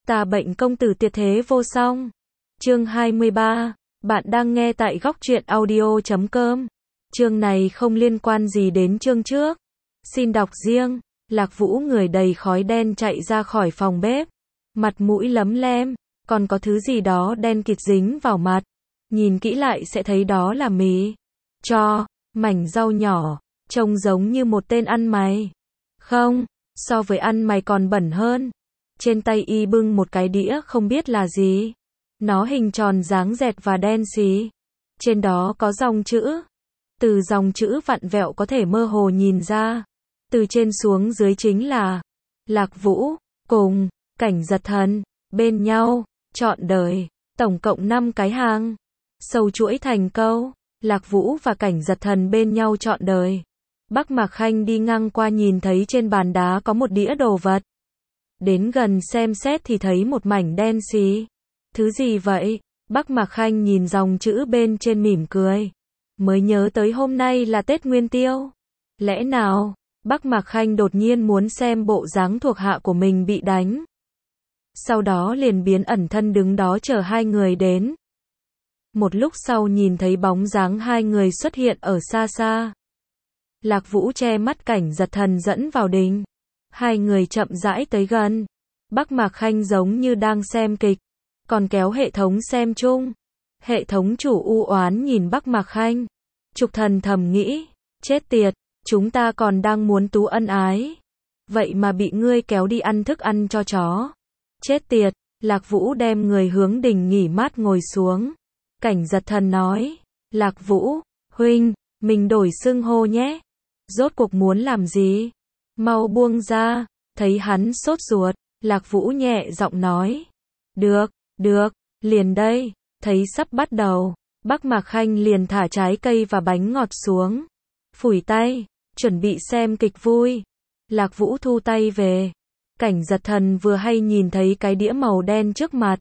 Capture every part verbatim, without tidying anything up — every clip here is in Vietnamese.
Ta bệnh công tử tuyệt thế vô song. Chương hai mươi ba. Bạn đang nghe tại góc truyện audio chấm com. Chương này không liên quan gì đến chương trước. Xin đọc riêng. Lạc Vũ người đầy khói đen chạy ra khỏi phòng bếp. Mặt mũi lấm lem, còn có thứ gì đó đen kịt dính vào mặt. Nhìn kỹ lại sẽ thấy đó là mì. Cho, mảnh rau nhỏ, trông giống như một tên ăn mày. Không, so với ăn mày còn bẩn hơn. Trên tay y bưng một cái đĩa không biết là gì. Nó hình tròn dáng dẹt và đen xì. Trên đó có dòng chữ. Từ dòng chữ vặn vẹo có thể mơ hồ nhìn ra. Từ trên xuống dưới chính là Lạc Vũ, cùng, Cảnh Giật Thần, bên nhau, trọn đời. Tổng cộng năm cái hàng. Sâu chuỗi thành câu. Lạc Vũ và Cảnh Giật Thần bên nhau trọn đời. Bắc Mạc Khanh đi ngang qua nhìn thấy trên bàn đá có một đĩa đồ vật. Đến gần xem xét thì thấy một mảnh đen xì. Thứ gì vậy? Bắc Mạc Khanh nhìn dòng chữ bên trên mỉm cười. Mới nhớ tới hôm nay là Tết Nguyên Tiêu. Lẽ nào? Bắc Mạc Khanh đột nhiên muốn xem bộ dáng thuộc hạ của mình bị đánh. Sau đó liền biến ẩn thân đứng đó chờ hai người đến. Một lúc sau nhìn thấy bóng dáng hai người xuất hiện ở xa xa. Lạc Vũ che mắt Cảnh Giật Thần dẫn vào đình. Hai người chậm rãi tới gần. Bắc Mạc Khanh giống như đang xem kịch, còn kéo hệ thống xem chung. Hệ thống chủ u oán nhìn Bắc Mạc Khanh. Trục Thần thầm nghĩ, chết tiệt, chúng ta còn đang muốn tú ân ái. Vậy mà bị ngươi kéo đi ăn thức ăn cho chó. Chết tiệt, Lạc Vũ đem người hướng đình nghỉ mát ngồi xuống. Cảnh Giật Thần nói, Lạc Vũ, huynh, mình đổi xưng hô nhé. Rốt cuộc muốn làm gì? Mau buông ra. Thấy hắn sốt ruột, Lạc Vũ nhẹ giọng nói. Được, được, liền đây. Thấy sắp bắt đầu, Bắc Mạc Khanh liền thả trái cây và bánh ngọt xuống. Phủi tay, chuẩn bị xem kịch vui. Lạc Vũ thu tay về. Cảnh Giật Thần vừa hay nhìn thấy cái đĩa màu đen trước mặt.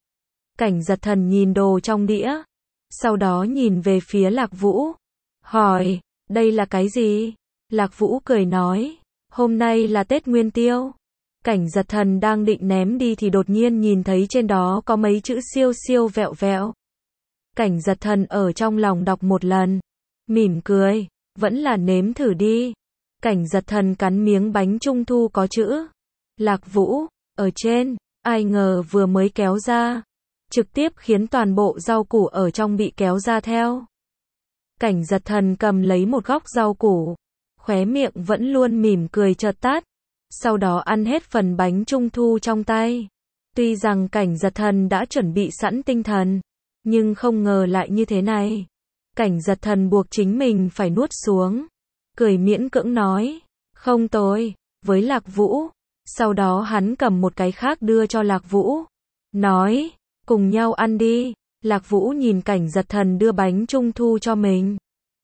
Cảnh Giật Thần nhìn đồ trong đĩa. Sau đó nhìn về phía Lạc Vũ. Hỏi, đây là cái gì? Lạc Vũ cười nói, hôm nay là Tết Nguyên Tiêu. Cảnh Giật Thần đang định ném đi thì đột nhiên nhìn thấy trên đó có mấy chữ siêu siêu vẹo vẹo. Cảnh Giật Thần ở trong lòng đọc một lần. Mỉm cười, vẫn là nếm thử đi. Cảnh Giật Thần cắn miếng bánh trung thu có chữ Lạc Vũ ở trên, ai ngờ vừa mới kéo ra, trực tiếp khiến toàn bộ rau củ ở trong bị kéo ra theo. Cảnh Giật Thần cầm lấy một góc rau củ, khóe miệng vẫn luôn mỉm cười chợt tắt, sau đó ăn hết phần bánh trung thu trong tay. Tuy rằng Cảnh Giật Thần đã chuẩn bị sẵn tinh thần, nhưng không ngờ lại như thế này. Cảnh Giật Thần buộc chính mình phải nuốt xuống, cười miễn cưỡng nói, không tồi, với Lạc Vũ. Sau đó hắn cầm một cái khác đưa cho Lạc Vũ, nói, cùng nhau ăn đi. Lạc Vũ nhìn Cảnh Giật Thần đưa bánh trung thu cho mình.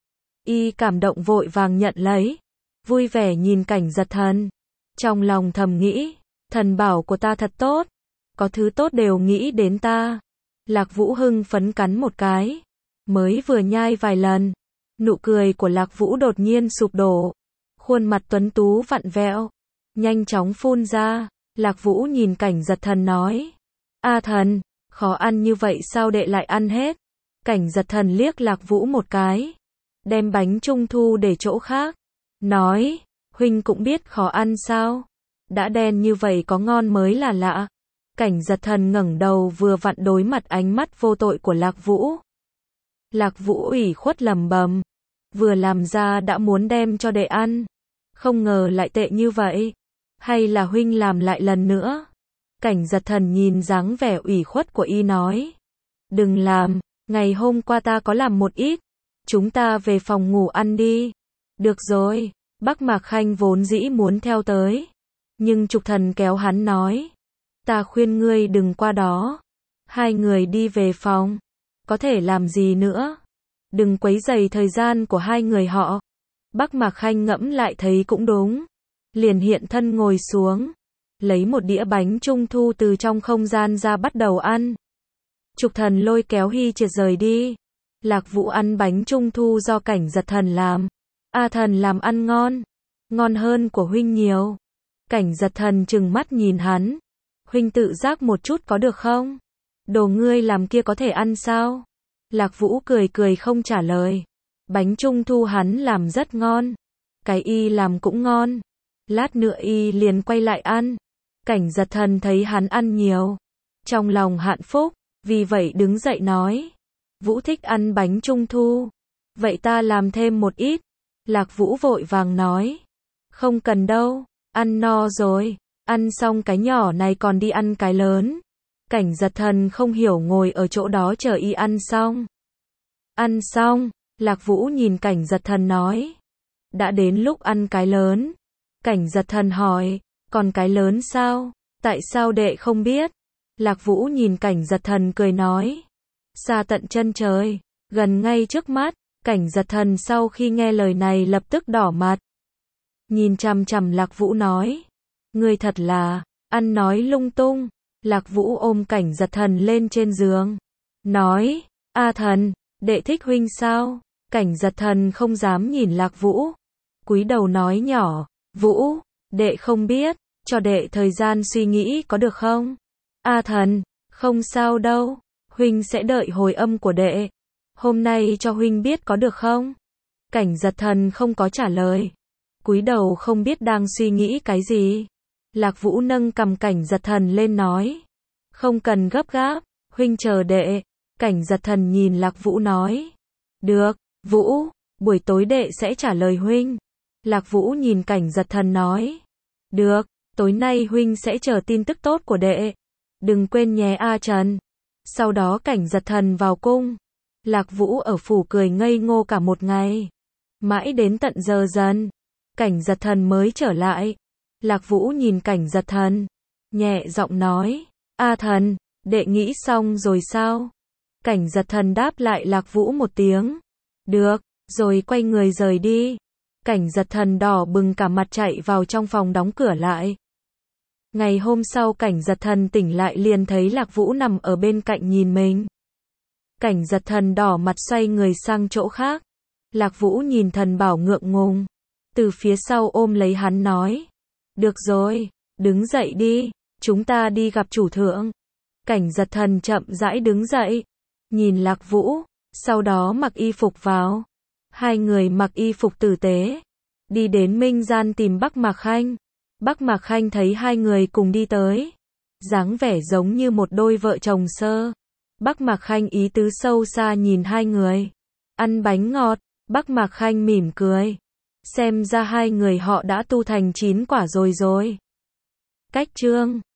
Y cảm động vội vàng nhận lấy, vui vẻ nhìn Cảnh Giật Thần. Trong lòng thầm nghĩ, thần bảo của ta thật tốt, có thứ tốt đều nghĩ đến ta. Lạc Vũ hưng phấn cắn một cái, mới vừa nhai vài lần, nụ cười của Lạc Vũ đột nhiên sụp đổ, khuôn mặt tuấn tú vặn vẹo, nhanh chóng phun ra. Lạc Vũ nhìn Cảnh Giật Thần nói, A Thần, khó ăn như vậy sao đệ lại ăn hết? Cảnh Giật Thần liếc Lạc Vũ một cái, đem bánh trung thu để chỗ khác, nói, huynh cũng biết khó ăn sao? Đã đen như vậy có ngon mới là lạ. Cảnh Giật Thần ngẩng đầu vừa vặn đối mặt ánh mắt vô tội của Lạc Vũ. Lạc Vũ ủy khuất lẩm bẩm, vừa làm ra đã muốn đem cho đệ ăn, không ngờ lại tệ như vậy. Hay là huynh làm lại lần nữa? Cảnh Giật Thần nhìn dáng vẻ ủy khuất của y nói, đừng làm, ngày hôm qua ta có làm một ít, chúng ta về phòng ngủ ăn đi. Được rồi. Bắc Mạc Khanh vốn dĩ muốn theo tới, nhưng Trục Thần kéo hắn nói, ta khuyên ngươi đừng qua đó. Hai người đi về phòng, có thể làm gì nữa, đừng quấy rầy thời gian của hai người họ. Bắc Mạc Khanh ngẫm lại thấy cũng đúng, liền hiện thân ngồi xuống, lấy một đĩa bánh trung thu từ trong không gian ra bắt đầu ăn. Trục Thần lôi kéo Hy Triệt rời đi. Lạc Vũ ăn bánh trung thu do Cảnh Giật Thần làm. A Thần làm ăn ngon, ngon hơn của huynh nhiều. Cảnh Giật Thần trừng mắt nhìn hắn. huynh tự giác một chút có được không? Đồ ngươi làm kia có thể ăn sao? Lạc Vũ cười cười không trả lời. Bánh trung thu hắn làm rất ngon. Cái y làm cũng ngon. Lát nữa y liền quay lại ăn. Cảnh Giật Thần thấy hắn ăn nhiều, trong lòng hạnh phúc, vì vậy đứng dậy nói. Vũ thích ăn bánh trung thu. Vậy ta làm thêm một ít. Lạc Vũ vội vàng nói. Không cần đâu, ăn no rồi. Ăn xong cái nhỏ này còn đi ăn cái lớn. Cảnh Giật Thần không hiểu ngồi ở chỗ đó chờ y ăn xong. Ăn xong, Lạc Vũ nhìn Cảnh Giật Thần nói. Đã đến lúc ăn cái lớn. Cảnh Giật Thần hỏi, còn cái lớn sao? Tại sao đệ không biết? Lạc Vũ nhìn Cảnh Giật Thần cười nói. Xa tận chân trời, gần ngay trước mắt. Cảnh Giật Thần sau khi nghe lời này lập tức đỏ mặt. Nhìn chằm chằm Lạc Vũ nói. Ngươi thật là, ăn nói lung tung. Lạc Vũ ôm Cảnh Giật Thần lên trên giường. Nói, A Thần, đệ thích huynh sao? Cảnh Giật Thần không dám nhìn Lạc Vũ. Cúi đầu nói nhỏ, Vũ, đệ không biết, cho đệ thời gian suy nghĩ có được không? A Thần, không sao đâu, huynh sẽ đợi hồi âm của đệ. Hôm nay cho huynh biết có được không? Cảnh Giật Thần không có trả lời. Cúi đầu không biết đang suy nghĩ cái gì. Lạc Vũ nâng cầm Cảnh Giật Thần lên nói. Không cần gấp gáp, huynh chờ đệ. Cảnh Giật Thần nhìn Lạc Vũ nói. Được, Vũ, buổi tối đệ sẽ trả lời huynh. Lạc Vũ nhìn Cảnh Giật Thần nói. Được, tối nay huynh sẽ chờ tin tức tốt của đệ. Đừng quên nhé A Trần. Sau đó Cảnh Giật Thần vào cung. Lạc Vũ ở phủ cười ngây ngô cả một ngày. Mãi đến tận giờ dần, Cảnh Giật Thần mới trở lại. Lạc Vũ nhìn Cảnh Giật Thần, nhẹ giọng nói. A Thần, đệ nghĩ xong rồi sao? Cảnh Giật Thần đáp lại Lạc Vũ một tiếng. Được, rồi quay người rời đi. Cảnh Giật Thần đỏ bừng cả mặt chạy vào trong phòng đóng cửa lại. Ngày hôm sau Cảnh Giật Thần tỉnh lại liền thấy Lạc Vũ nằm ở bên cạnh nhìn mình. Cảnh Giật Thần đỏ mặt xoay người sang chỗ khác. Lạc Vũ nhìn Thần Bảo ngượng ngùng. Từ phía sau ôm lấy hắn nói. Được rồi, đứng dậy đi, chúng ta đi gặp chủ thượng. Cảnh Giật Thần chậm rãi đứng dậy, nhìn Lạc Vũ, sau đó mặc y phục vào. Hai người mặc y phục tử tế, đi đến Minh Gian tìm Bắc Mạc Khanh. Bắc Mạc Khanh thấy hai người cùng đi tới, dáng vẻ giống như một đôi vợ chồng sơ. Bắc Mạc Khanh ý tứ sâu xa nhìn hai người. Ăn bánh ngọt, Bắc Mạc Khanh mỉm cười. Xem ra hai người họ đã tu thành chín quả rồi rồi. Cách chương